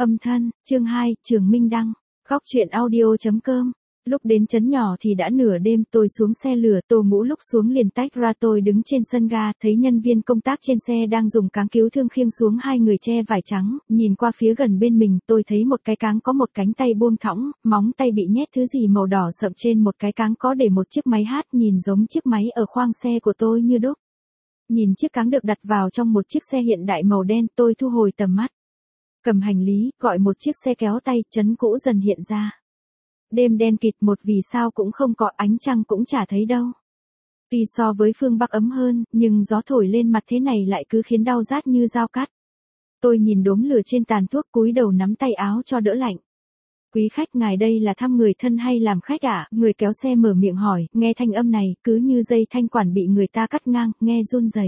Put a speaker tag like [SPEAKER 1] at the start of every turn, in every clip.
[SPEAKER 1] Âm thân, chương 2, Trường Minh Đăng, góc truyện audio.com. Lúc đến trấn nhỏ thì đã nửa đêm, tôi xuống xe lửa, Tô Ngũ lúc xuống liền tách ra, tôi đứng trên sân ga, thấy nhân viên công tác trên xe đang dùng cáng cứu thương khiêng xuống hai người che vải trắng, nhìn qua phía gần bên mình, tôi thấy một cái cáng có một cánh tay buông thõng, móng tay bị nhét thứ gì màu đỏ sậm, trên một cái cáng có để một chiếc máy hát nhìn giống chiếc máy ở khoang xe của tôi như đúc. Nhìn chiếc cáng được đặt vào trong một chiếc xe hiện đại màu đen, tôi thu hồi tầm mắt. Cầm hành lý, gọi một chiếc xe kéo tay, trấn cũ dần hiện ra. Đêm đen kịt, một vì sao cũng không có, ánh trăng cũng chả thấy đâu. Tuy so với phương Bắc ấm hơn, nhưng gió thổi lên mặt thế này lại cứ khiến đau rát như dao cắt. Tôi nhìn đốm lửa trên tàn thuốc, cúi đầu nắm tay áo cho đỡ lạnh. Quý khách, ngài đây là thăm người thân hay làm khách ạ? Người kéo xe mở miệng hỏi, nghe thanh âm này, cứ như dây thanh quản bị người ta cắt ngang, nghe run rẩy.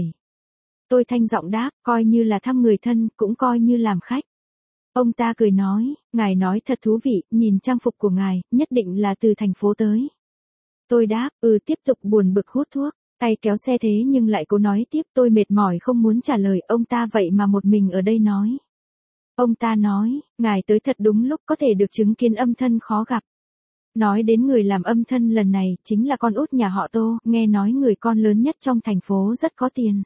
[SPEAKER 1] Tôi thanh giọng đáp, coi như là thăm người thân, cũng coi như làm khách. Ông ta cười nói, ngài nói thật thú vị, nhìn trang phục của ngài, nhất định là từ thành phố tới. Tôi đáp, tiếp tục buồn bực hút thuốc, tay kéo xe thế nhưng lại cố nói tiếp, tôi mệt mỏi không muốn trả lời, ông ta vậy mà một mình ở đây nói. Ông ta nói, ngài tới thật đúng lúc, có thể được chứng kiến âm thân khó gặp. Nói đến người làm âm thân lần này, chính là con út nhà họ Tô, nghe nói người con lớn nhất trong thành phố rất có tiền.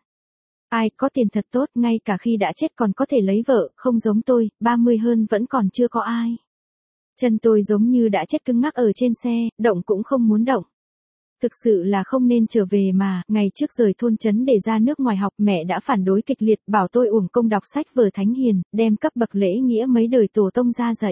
[SPEAKER 1] Ai có tiền thật tốt, ngay cả khi đã chết còn có thể lấy vợ, không giống tôi, 30 hơn vẫn còn chưa có ai. Chân tôi giống như đã chết cứng ngắc ở trên xe, động cũng không muốn động. Thực sự là không nên trở về mà, ngày trước rời thôn trấn để ra nước ngoài học, mẹ đã phản đối kịch liệt, bảo tôi uổng công đọc sách vở thánh hiền, đem cấp bậc lễ nghĩa mấy đời tổ tông ra dạy.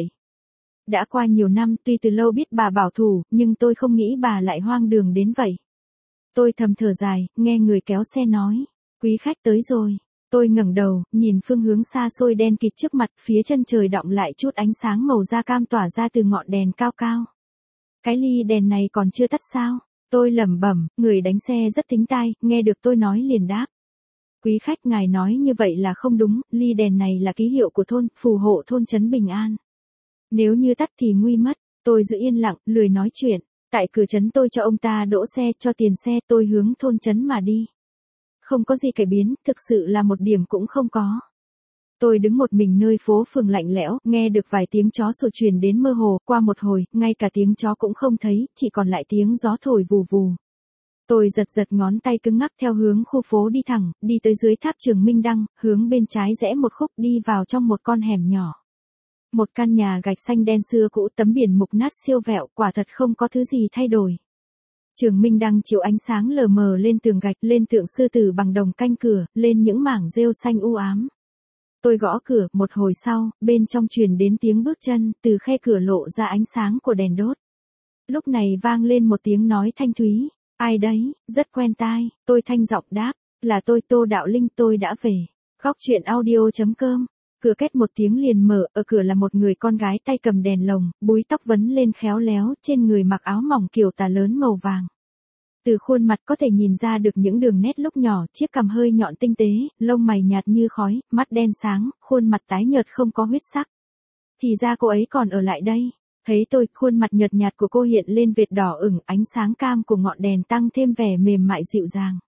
[SPEAKER 1] Đã qua nhiều năm, tuy từ lâu biết bà bảo thủ, nhưng tôi không nghĩ bà lại hoang đường đến vậy. Tôi thầm thở dài, nghe người kéo xe nói. Quý khách tới rồi. Tôi ngẩng đầu, nhìn phương hướng xa xôi đen kịt trước mặt, phía chân trời đọng lại chút ánh sáng màu da cam tỏa ra từ ngọn đèn cao cao. Cái ly đèn này còn chưa tắt sao? Tôi lẩm bẩm, người đánh xe rất tính tai, nghe được tôi nói liền đáp. Quý khách, ngài nói như vậy là không đúng, ly đèn này là ký hiệu của thôn, phù hộ thôn trấn bình an. Nếu như tắt thì nguy mất. Tôi giữ yên lặng, lười nói chuyện. Tại cửa trấn tôi cho ông ta đỗ xe, cho tiền xe, tôi hướng thôn trấn mà đi. Không có gì cải biến, thực sự là một điểm cũng không có. Tôi đứng một mình nơi phố phường lạnh lẽo, nghe được vài tiếng chó sủa truyền đến mơ hồ, qua một hồi, ngay cả tiếng chó cũng không thấy, chỉ còn lại tiếng gió thổi vù vù. Tôi giật giật ngón tay cứng ngắc theo hướng khu phố đi thẳng, đi tới dưới tháp Trường Minh Đăng, hướng bên trái rẽ một khúc đi vào trong một con hẻm nhỏ. Một căn nhà gạch xanh đen xưa cũ, tấm biển mục nát siêu vẹo, quả thật không có thứ gì thay đổi. Trường Minh Đăng chiếu ánh sáng lờ mờ lên tường gạch, lên tượng sư tử bằng đồng canh cửa, lên những mảng rêu xanh u ám. Tôi gõ cửa, một hồi sau, bên trong truyền đến tiếng bước chân, từ khe cửa lộ ra ánh sáng của đèn đốt. Lúc này vang lên một tiếng nói thanh thúy, ai đấy, rất quen tai, tôi thanh giọng đáp, là tôi Tô Đạo Linh, tôi đã về. Góc truyện audio.com. Cửa két một tiếng liền mở, ở cửa là một người con gái tay cầm đèn lồng, búi tóc vấn lên khéo léo, trên người mặc áo mỏng kiểu tà lớn màu vàng. Từ khuôn mặt có thể nhìn ra được những đường nét lúc nhỏ, chiếc cằm hơi nhọn tinh tế, lông mày nhạt như khói, mắt đen sáng, khuôn mặt tái nhợt không có huyết sắc. Thì ra cô ấy còn ở lại đây. Thấy tôi, khuôn mặt nhợt nhạt của cô hiện lên vệt đỏ ửng, ánh sáng cam của ngọn đèn tăng thêm vẻ mềm mại dịu dàng.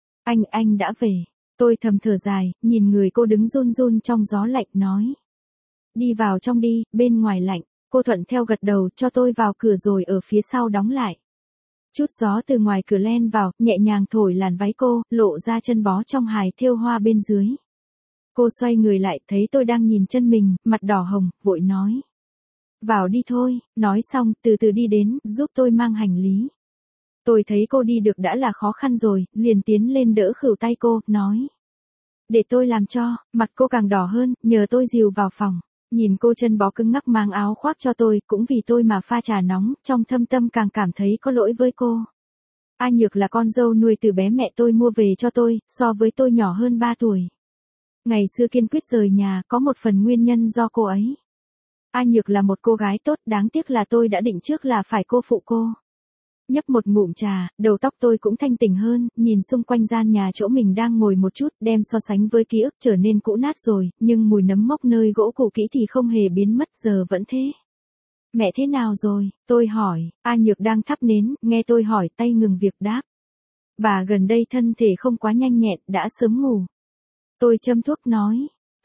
[SPEAKER 1] Anh đã về. Tôi thầm thở dài, nhìn người cô đứng run run trong gió lạnh nói. Đi vào trong đi, bên ngoài lạnh. Cô thuận theo gật đầu, cho tôi vào cửa rồi ở phía sau đóng lại. Chút gió từ ngoài cửa len vào, nhẹ nhàng thổi làn váy cô, lộ ra chân bó trong hài thêu hoa bên dưới. Cô xoay người lại, thấy tôi đang nhìn chân mình, mặt đỏ hồng, vội nói. Vào đi thôi, nói xong, từ từ đi đến, giúp tôi mang hành lý. Tôi thấy cô đi được đã là khó khăn rồi, liền tiến lên đỡ khuỷu tay cô, nói. Để tôi làm cho, mặt cô càng đỏ hơn, nhờ tôi dìu vào phòng. Nhìn cô chân bó cứng ngắc mang áo khoác cho tôi, cũng vì tôi mà pha trà nóng, trong thâm tâm càng cảm thấy có lỗi với cô. A Nhược là con dâu nuôi từ bé mẹ tôi mua về cho tôi, so với tôi nhỏ hơn 3 tuổi. Ngày xưa kiên quyết rời nhà, có một phần nguyên nhân do cô ấy. A Nhược là một cô gái tốt, đáng tiếc là tôi đã định trước là phải cô phụ cô. Nhấp một ngụm trà, đầu tóc tôi cũng thanh tỉnh hơn, nhìn xung quanh gian nhà chỗ mình đang ngồi một chút, đem so sánh với ký ức trở nên cũ nát rồi, nhưng mùi nấm mốc nơi gỗ cũ kỹ thì không hề biến mất, giờ vẫn thế. Mẹ thế nào rồi? Tôi hỏi. A Nhược đang thắp nến, nghe tôi hỏi tay ngừng việc đáp. Bà gần đây thân thể không quá nhanh nhẹn, đã sớm ngủ. Tôi châm thuốc nói.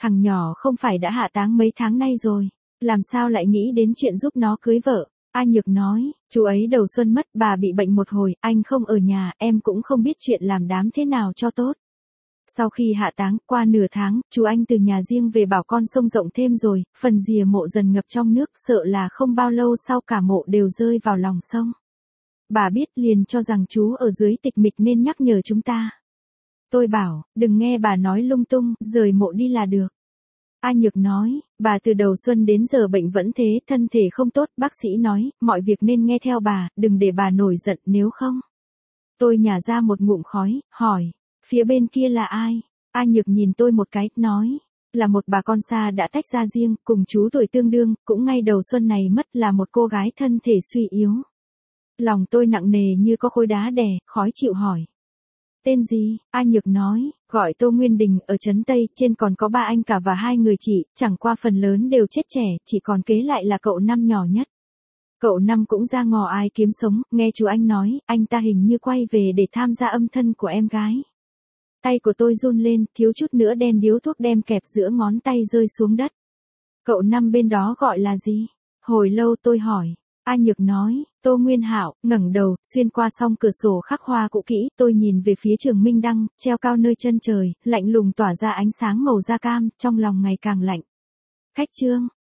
[SPEAKER 1] Thằng nhỏ không phải đã hạ táng mấy tháng nay rồi, làm sao lại nghĩ đến chuyện giúp nó cưới vợ. A Nhược nói, chú ấy đầu xuân mất, bà bị bệnh một hồi, anh không ở nhà, em cũng không biết chuyện làm đám thế nào cho tốt. Sau khi hạ táng, qua nửa tháng, chú anh từ nhà riêng về bảo con sông rộng thêm rồi, phần rìa mộ dần ngập trong nước, sợ là không bao lâu sau cả mộ đều rơi vào lòng sông. Bà biết liền cho rằng chú ở dưới tịch mịch nên nhắc nhở chúng ta. Tôi bảo, đừng nghe bà nói lung tung, rời mộ đi là được. A Nhược nói, bà từ đầu xuân đến giờ bệnh vẫn thế, thân thể không tốt, bác sĩ nói, mọi việc nên nghe theo bà, đừng để bà nổi giận nếu không. Tôi nhả ra một ngụm khói, hỏi, phía bên kia là ai? A Nhược nhìn tôi một cái, nói, là một bà con xa đã tách ra riêng, cùng chú tuổi tương đương, cũng ngay đầu xuân này mất, là một cô gái thân thể suy yếu. Lòng tôi nặng nề như có khối đá đè, khó chịu hỏi. Tên gì? A Nhược nói, gọi Tô Nguyên Đình, ở trấn Tây, trên còn có 3 anh cả và 2 người chị, chẳng qua phần lớn đều chết trẻ, chỉ còn kế lại là cậu Năm nhỏ nhất. Cậu Năm cũng ra ngò ai kiếm sống, nghe chú anh nói, anh ta hình như quay về để tham gia âm thân của em gái. Tay của tôi run lên, thiếu chút nữa đen điếu thuốc đem kẹp giữa ngón tay rơi xuống đất. Cậu Năm bên đó gọi là gì? Hồi lâu tôi hỏi. A Nhược nói, Tô Nguyên Hạo, ngẩng đầu, xuyên qua song cửa sổ khắc hoa cũ kỹ, tôi nhìn về phía trường Minh Đăng, treo cao nơi chân trời, lạnh lùng tỏa ra ánh sáng màu da cam, trong lòng ngày càng lạnh. Khách Trương,